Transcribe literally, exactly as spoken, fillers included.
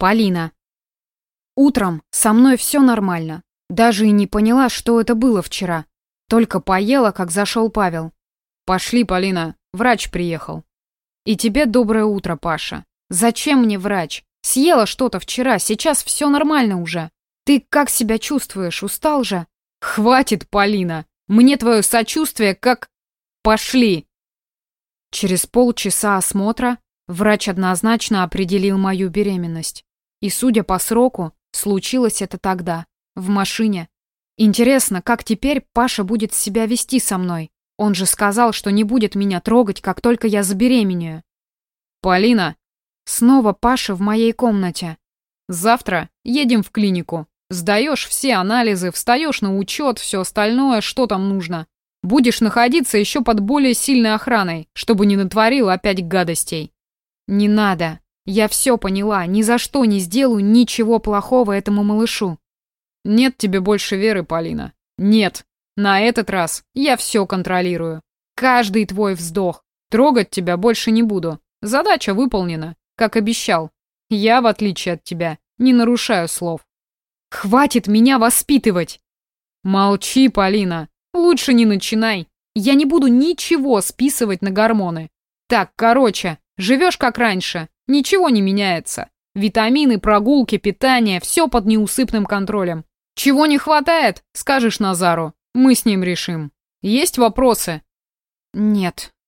Полина. Утром со мной все нормально. Даже и не поняла, что это было вчера. Только поела, как зашел Павел. Пошли, Полина, врач приехал. И тебе доброе утро, Паша. Зачем мне врач? Съела что-то вчера, сейчас все нормально уже. Ты как себя чувствуешь, устал же? Хватит, Полина. Мне твое сочувствие как... Пошли. Через полчаса осмотра врач однозначно определил мою беременность. И, судя по сроку, случилось это тогда, в машине. Интересно, как теперь Паша будет себя вести со мной? Он же сказал, что не будет меня трогать, как только я забеременею. Полина. Снова Паша в моей комнате. Завтра едем в клинику. Сдаешь все анализы, встаешь на учет, все остальное, что там нужно. Будешь находиться еще под более сильной охраной, чтобы не натворил опять гадостей. Не надо. Я все поняла, ни за что не сделаю ничего плохого этому малышу. Нет тебе больше веры, Полина. Нет. На этот раз я все контролирую. Каждый твой вздох. Трогать тебя больше не буду. Задача выполнена, как обещал. Я, в отличие от тебя, не нарушаю слов. Хватит меня воспитывать. Молчи, Полина. Лучше не начинай. Я не буду ничего списывать на гормоны. Так, короче, живешь как раньше. Ничего не меняется. Витамины, прогулки, питание, все под неусыпным контролем. Чего не хватает, скажешь Назару. Мы с ним решим. Есть вопросы? Нет.